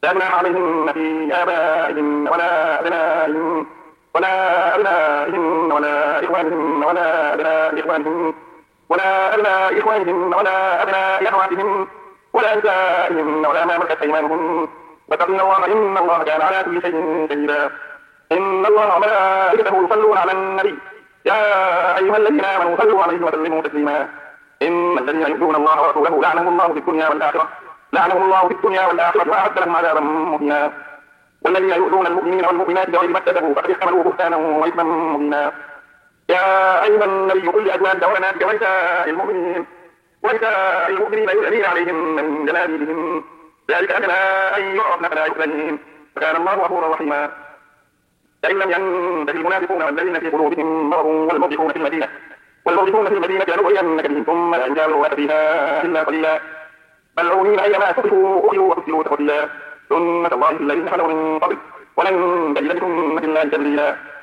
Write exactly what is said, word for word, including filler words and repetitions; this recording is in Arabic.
لا جناح عليهن في آبائهن ولا أبنائهن ولا أبنائهن ولا إخوانهن ولا أبناء إخوانهن ولا أبناء إخوانهن ولا أبناء أخواتهن ولا نسائهن ولا ما ملكت أيمانهن واتقين الله إن الله كان على كل شيء شهيدا. إن الله وملائكته يصلون على النبي يا أيها الذين آمنوا صلوا عليه وسلموا تسليما. إن الذين يؤذون الله ورسوله لعنهم الله في الدنيا والآخرة لعنهم الله في الدنيا والآخرة وأعد لهم عذابا مهينا. والذين يؤذون المؤمنين والمؤمنات بغير ما اكتسبوا فقد احتملوا بهتانا وإثما مبينا. يا أيها النبي قل لأزواجك وبناتك ونساء المؤمنين ونساء المؤمنين يؤذين عليهم من جلابيبهم ذلك أدنى أن يعرفن فلا يؤذين وكان الله غفورا رحيما. فإن لم ينتهي المنافقون والذين في قلوبهم مرض والمرجفون في المدينة والمرجفون في المدينة لنغرينك بهم ثم لا يجاورونك فيها إلا قليلا ملعونين أينما ثقفوا أخذوا وقتلوا تقتيلا. سنة الله الذين خلوا من قبل ولن تجد لسنة الله تبديلا.